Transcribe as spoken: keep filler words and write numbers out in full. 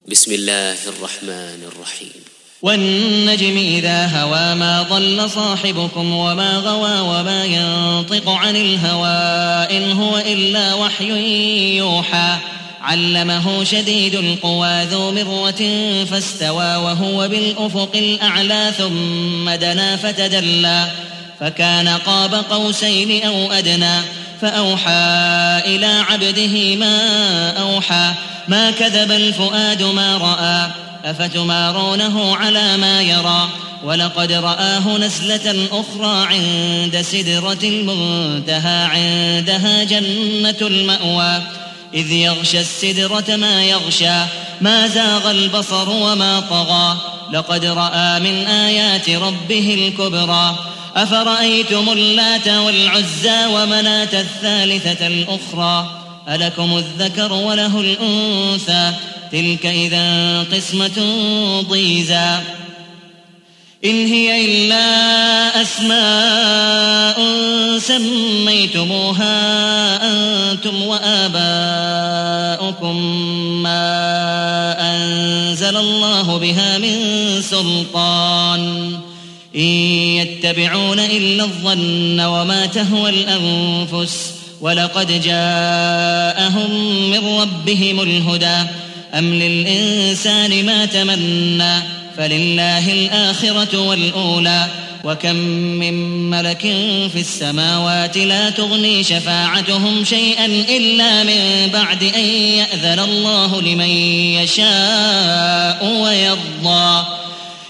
بسم الله الرحمن الرحيم. والنجم إذا هوى ما ضل صاحبكم وما غوى وما ينطق عن الهوى إن هو إلا وحي يوحى علمه شديد القوى ذو مرة فاستوى وهو بالأفق الأعلى ثم دنا فتدلى فكان قاب قوسين أو أدنى فأوحى إلى عبده ما أوحى ما كذب الفؤاد ما رأى أفتمارونه على ما يرى ولقد رآه نزلة أخرى عند سدرة المنتهى عندها جنة المأوى إذ يغشى السدرة ما يغشى ما زاغ البصر وما طغى لقد رأى من آيات ربه الكبرى أفرأيتم اللات والعزى ومناة الثالثة الأخرى ألكم الذكر وله الأنثى تلك إذا قسمة ضيزى إن هي إلا أسماء سميتموها أنتم وآباؤكم ما أنزل الله بها من سلطان إن يتبعون إلا الظن وما تهوى الأنفس ولقد جاءهم من ربهم الهدى أم للإنسان ما تمنى فلله الآخرة والأولى وكم من ملك في السماوات لا تغني شفاعتهم شيئا إلا من بعد أن يأذن الله لمن يشاء ويرضى